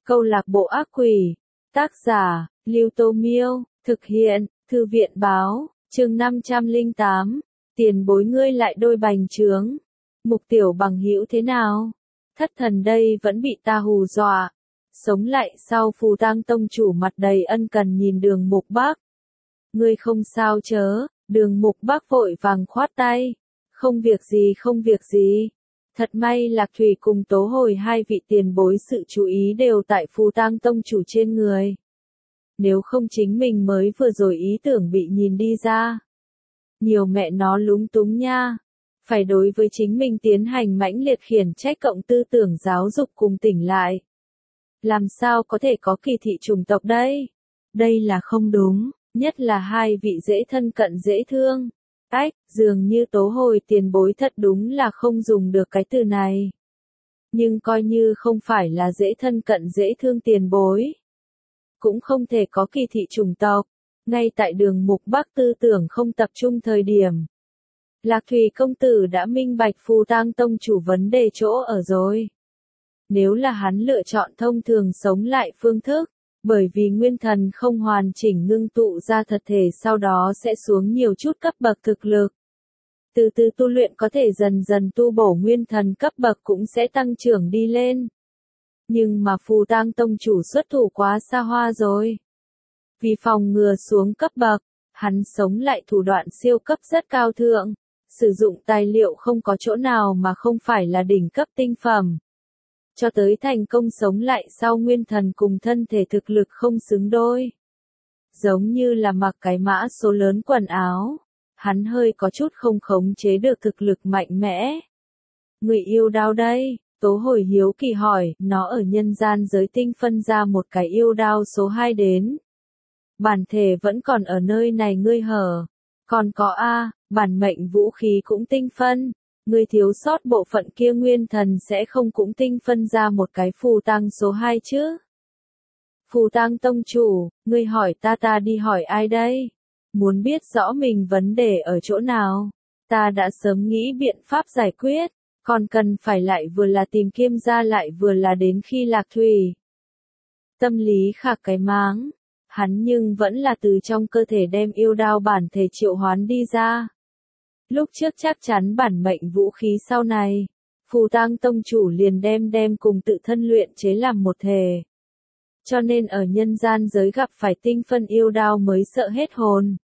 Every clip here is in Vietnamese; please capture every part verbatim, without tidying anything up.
Câu lạc bộ ác quỷ. Tác giả, Lưu Tô Miêu. Thực hiện, Thư viện Báo. Chương năm trăm lẻ tám. Tiền bối ngươi lại đôi bành trướng. Mục Tiểu Bằng hữu thế nào? Thất thần đây vẫn bị ta hù dọa. Sống lại sau Phù Tang tông chủ mặt đầy ân cần nhìn Đường Mục Bắc. Ngươi không sao chớ? Đường Mục Bắc vội vàng khoát tay. Không việc gì không việc gì. Thật may Lạc Thủy cùng Tố Hồi hai vị tiền bối sự chú ý đều tại Phù Tang tông chủ trên người. Nếu không chính mình mới vừa rồi ý tưởng bị nhìn đi ra. Nhiều mẹ nó lúng túng nha. Phải đối với chính mình tiến hành mãnh liệt khiển trách cộng tư tưởng giáo dục cùng tỉnh lại. Làm sao có thể có kỳ thị chủng tộc đây? Đây là không đúng, nhất là hai vị dễ thân cận dễ thương. Ách, dường như Tố Hồi tiền bối thật đúng là không dùng được cái từ này. Nhưng coi như không phải là dễ thân cận dễ thương tiền bối. Cũng không thể có kỳ thị chủng tộc. Ngay tại Đường Mục Bắc tư tưởng không tập trung thời điểm. Lạc Thủy công tử đã minh bạch Phù Tang tông chủ vấn đề chỗ ở rồi. Nếu là hắn lựa chọn thông thường sống lại phương thức, bởi vì nguyên thần không hoàn chỉnh ngưng tụ ra thật thể sau đó sẽ xuống nhiều chút cấp bậc thực lực. Từ từ tu luyện có thể dần dần tu bổ nguyên thần cấp bậc cũng sẽ tăng trưởng đi lên. Nhưng mà Phù Tang tông chủ xuất thủ quá xa hoa rồi. Vì phòng ngừa xuống cấp bậc, hắn sống lại thủ đoạn siêu cấp rất cao thượng. Sử dụng tài liệu không có chỗ nào mà không phải là đỉnh cấp tinh phẩm. Cho tới thành công sống lại sau nguyên thần cùng thân thể thực lực không xứng đôi. Giống như là mặc cái mã số lớn quần áo. Hắn hơi có chút không khống chế được thực lực mạnh mẽ. Người yêu đao đây, Tố Hồi hiếu kỳ hỏi, nó ở nhân gian giới tinh phân ra một cái yêu đao số hai đến. Bản thể vẫn còn ở nơi này ngươi hở. Còn có A, bản mệnh vũ khí cũng tinh phân. Ngươi thiếu sót bộ phận kia nguyên thần sẽ không cũng tinh phân ra một cái Phù Tang số hai chứ? Phù Tang tông chủ, ngươi hỏi ta ta đi hỏi ai đây? Muốn biết rõ mình vấn đề ở chỗ nào? Ta đã sớm nghĩ biện pháp giải quyết, còn cần phải lại vừa là tìm kiếm ra lại vừa là đến khi Lạc Thủy. Tâm lý khạc cái máng, hắn nhưng vẫn là từ trong cơ thể đem yêu đao bản thể triệu hoán đi ra. Lúc trước chắc chắn bản mệnh vũ khí sau này, Phù Tang tông chủ liền đem đem cùng tự thân luyện chế làm một thể. Cho nên ở nhân gian giới gặp phải tinh phân yêu đao mới sợ hết hồn.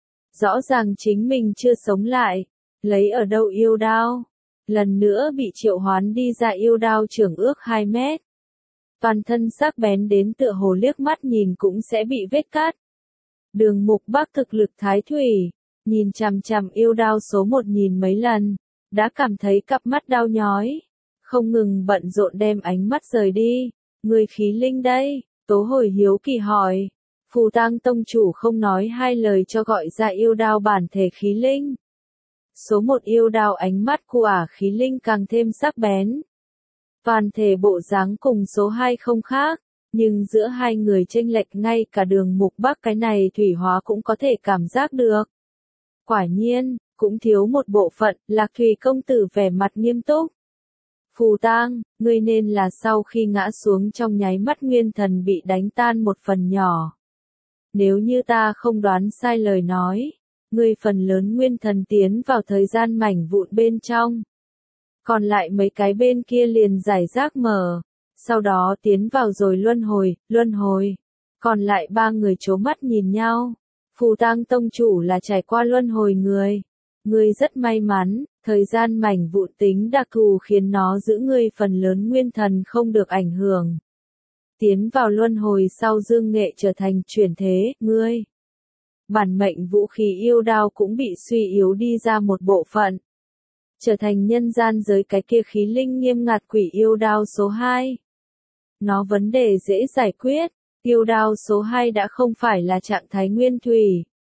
Rõ ràng chính mình chưa sống lại, lấy ở đâu yêu đao. Lần nữa bị triệu hoán đi ra yêu đao trưởng ước hai mét. Toàn thân sắc bén đến tựa hồ liếc mắt nhìn cũng sẽ bị vết cắt. Đường Mục Bắc thực lực thái thủy. Nhìn chằm chằm yêu đao số một nhìn mấy lần, đã cảm thấy cặp mắt đau nhói, không ngừng bận rộn đem ánh mắt rời đi. Người khí linh đây, Tố Hồi hiếu kỳ hỏi. Phù Tang tông chủ không nói hai lời cho gọi ra yêu đao bản thể khí linh. Số một yêu đao ánh mắt của ả khí linh càng thêm sắc bén. Toàn thể bộ dáng cùng số hai không khác, nhưng giữa hai người chênh lệch ngay cả Đường Mục Bắc cái này thủy hóa cũng có thể cảm giác được. Quả nhiên, cũng thiếu một bộ phận, Lạc Thủy công tử vẻ mặt nghiêm túc. Phù Tang, ngươi nên là sau khi ngã xuống trong nháy mắt nguyên thần bị đánh tan một phần nhỏ. Nếu như ta không đoán sai lời nói, ngươi phần lớn nguyên thần tiến vào thời gian mảnh vụn bên trong. Còn lại mấy cái bên kia liền giải rác mở, sau đó tiến vào rồi luân hồi, luân hồi. Còn lại ba người trố mắt nhìn nhau. Phù Tang tông chủ là trải qua luân hồi người. Ngươi rất may mắn, thời gian mảnh vụn tính đặc thù khiến nó giữ ngươi phần lớn nguyên thần không được ảnh hưởng. Tiến vào luân hồi sau dương nghệ trở thành chuyển thế, ngươi. Bản mệnh vũ khí yêu đao cũng bị suy yếu đi ra một bộ phận. Trở thành nhân gian giới cái kia khí linh nghiêm ngặt quỷ yêu đao số hai. Nó vấn đề dễ giải quyết. Yêu đao số hai đã không phải là trạng thái nguyên thủy,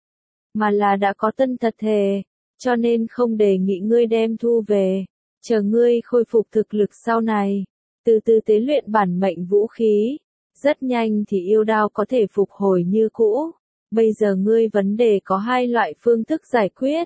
mà là đã có tân thật thể, cho nên không đề nghị ngươi đem thu về, chờ ngươi khôi phục thực lực sau này, từ từ tế luyện bản mệnh vũ khí, rất nhanh thì yêu đao có thể phục hồi như cũ. Bây giờ ngươi vấn đề có hai loại phương thức giải quyết.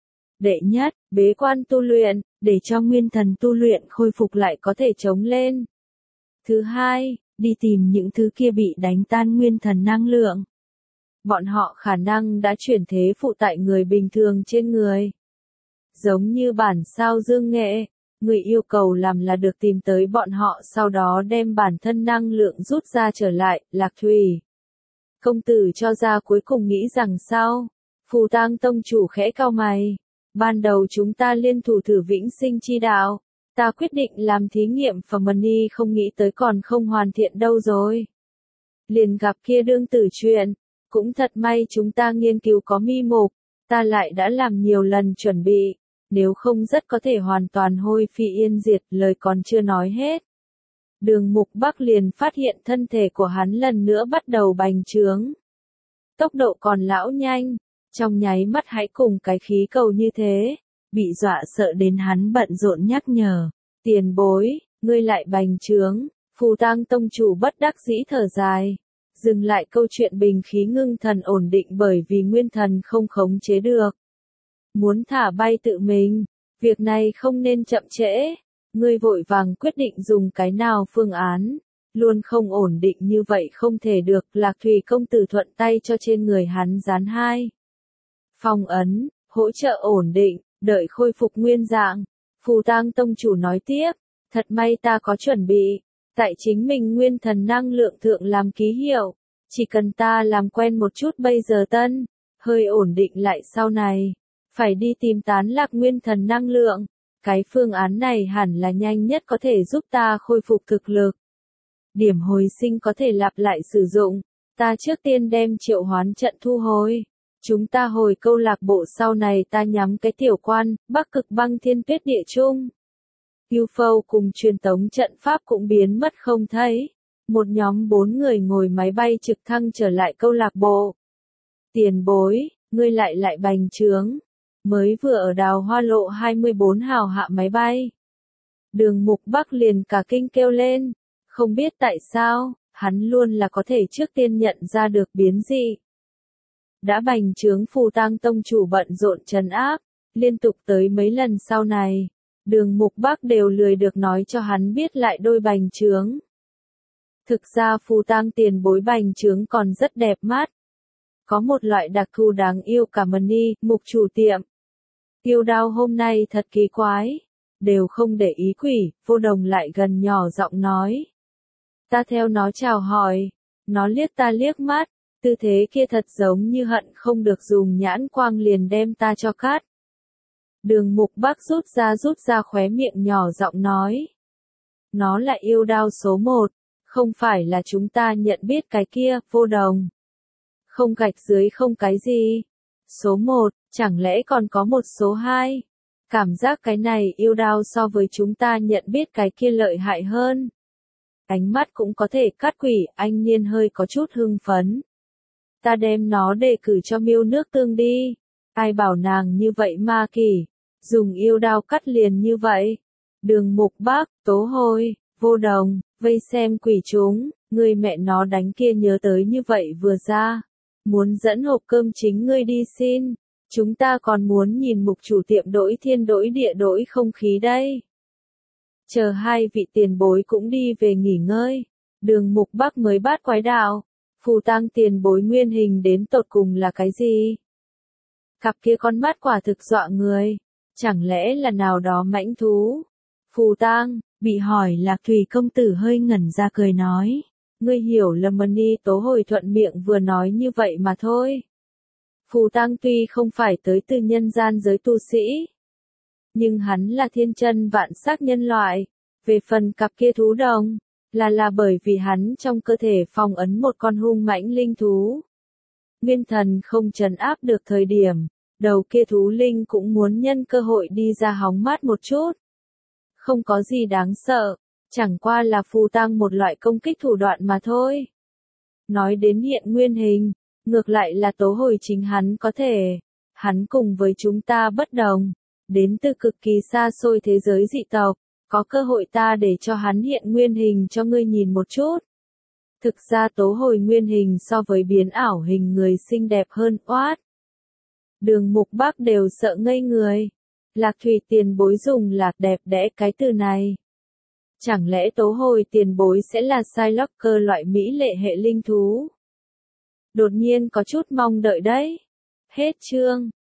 Đệ nhất, bế quan tu luyện, để cho nguyên thần tu luyện khôi phục lại có thể chống lên. Thứ hai, đi tìm những thứ kia bị đánh tan nguyên thần năng lượng. Bọn họ khả năng đã chuyển thế phụ tại người bình thường trên người. Giống như bản sao dương nghệ, người yêu cầu làm là được tìm tới bọn họ sau đó đem bản thân năng lượng rút ra trở lại. Lạc Thủy công tử cho ra cuối cùng nghĩ rằng sao? Phù Tang tông chủ khẽ cau mày. Ban đầu chúng ta liên thủ thử vĩnh sinh chi đạo. Ta quyết định làm thí nghiệm phẩm mani không nghĩ tới còn không hoàn thiện đâu rồi. Liền gặp kia đương tử chuyện. Cũng thật may chúng ta nghiên cứu có mi mục. Ta lại đã làm nhiều lần chuẩn bị. Nếu không rất có thể hoàn toàn hôi phi yên diệt, lời còn chưa nói hết. Đường Mục Bắc liền phát hiện thân thể của hắn lần nữa bắt đầu bành trướng. Tốc độ còn lão nhanh, trong nháy mắt hãy cùng cái khí cầu như thế, bị dọa sợ đến hắn bận rộn nhắc nhở, tiền bối, ngươi lại bành trướng, Phù Tang tông chủ bất đắc dĩ thở dài, dừng lại câu chuyện bình khí ngưng thần ổn định bởi vì nguyên thần không khống chế được. Muốn thả bay tự mình, việc này không nên chậm trễ. Ngươi vội vàng quyết định dùng cái nào phương án, luôn không ổn định như vậy không thể được. Lạc Thủy công tử thuận tay cho trên người hắn dán hai phong ấn, hỗ trợ ổn định, đợi khôi phục nguyên dạng. Phù Tang tông chủ nói tiếp, thật may ta có chuẩn bị, tại chính mình nguyên thần năng lượng thượng làm ký hiệu, chỉ cần ta làm quen một chút bây giờ tân, hơi ổn định lại sau này, phải đi tìm tán lạc nguyên thần năng lượng. Cái phương án này hẳn là nhanh nhất có thể giúp ta khôi phục thực lực. Điểm hồi sinh có thể lặp lại sử dụng. Ta trước tiên đem triệu hoán trận thu hồi. Chúng ta hồi câu lạc bộ sau này ta nhắm cái tiểu quan, Bắc Cực Băng Thiên Tuyết Địa Trung. u ép o cùng truyền tống trận pháp cũng biến mất không thấy. Một nhóm bốn người ngồi máy bay trực thăng trở lại câu lạc bộ. Tiền bối, ngươi lại lại bành trướng. Mới vừa ở đào hoa lộ hai mươi bốn hào hạ máy bay. Đường Mục Bắc liền cả kinh kêu lên. Không biết tại sao, hắn luôn là có thể trước tiên nhận ra được biến dị. Đã bành trướng Phù Tang tông chủ bận rộn trấn áp, liên tục tới mấy lần sau này. Đường Mục Bắc đều lười được nói cho hắn biết lại đôi bành trướng. Thực ra Phù Tang tiền bối bành trướng còn rất đẹp mắt. Có một loại đặc thù đáng yêu cả mani, mục chủ tiệm. Tiêu Đao hôm nay thật kỳ quái, đều không để ý quỷ, Vô Đồng lại gần nhỏ giọng nói. Ta theo nó chào hỏi, nó liếc ta liếc mắt, tư thế kia thật giống như hận không được dùng nhãn quang liền đem ta cho cắt. Đường Mục Bắc rút ra rút ra khóe miệng nhỏ giọng nói. Nó là yêu đao số một, không phải là chúng ta nhận biết cái kia, Vô Đồng. Không gạch dưới không cái gì. Số một, chẳng lẽ còn có một số hai? Cảm giác cái này yêu đao so với chúng ta nhận biết cái kia lợi hại hơn. Ánh mắt cũng có thể cắt quỷ, anh Niên hơi có chút hưng phấn. Ta đem nó đề cử cho Miêu Nước Tương đi. Ai bảo nàng như vậy ma kỳ, dùng yêu đao cắt liền như vậy. Đường Mục Bắc, Tố Hôi, Vô Đồng, vây xem quỷ chúng, người mẹ nó đánh kia nhớ tới như vậy vừa ra. Muốn dẫn hộp cơm chính ngươi đi xin, chúng ta còn muốn nhìn mục chủ tiệm đổi thiên đổi địa đổi không khí đây. Chờ hai vị tiền bối cũng đi về nghỉ ngơi, đường Mục Bắc mới bát quái đạo, Phù Tang tiền bối nguyên hình đến tột cùng là cái gì? Cặp kia con mắt quả thực dọa người, chẳng lẽ là nào đó mãnh thú? Phù Tang, bị hỏi Lạc Thủy công tử hơi ngẩn ra cười nói. Ngươi hiểu lầm mani Tố Hồi thuận miệng vừa nói như vậy mà thôi. Phù Tang tuy không phải tới từ nhân gian giới tu sĩ, nhưng hắn là thiên chân vạn sắc nhân loại. Về phần cặp kia thú đồng, là là bởi vì hắn trong cơ thể phong ấn một con hung mãnh linh thú. Nguyên thần không trấn áp được thời điểm, đầu kia thú linh cũng muốn nhân cơ hội đi ra hóng mát một chút. Không có gì đáng sợ. Chẳng qua là Phù Tang một loại công kích thủ đoạn mà thôi. Nói đến hiện nguyên hình, ngược lại là Tố Hồi chính hắn có thể. Hắn cùng với chúng ta bất đồng, đến từ cực kỳ xa xôi thế giới dị tộc, có cơ hội ta để cho hắn hiện nguyên hình cho ngươi nhìn một chút. Thực ra Tố Hồi nguyên hình so với biến ảo hình người xinh đẹp hơn oát. Đường Mục Bắc đều sợ ngây người. Lạc Thủy tiền bối dùng là đẹp đẽ cái từ này. Chẳng lẽ tố hồi tiền bối sẽ là Psylocke loại mỹ lệ hệ linh thú? Đột nhiên có chút mong đợi đấy. Hết chương.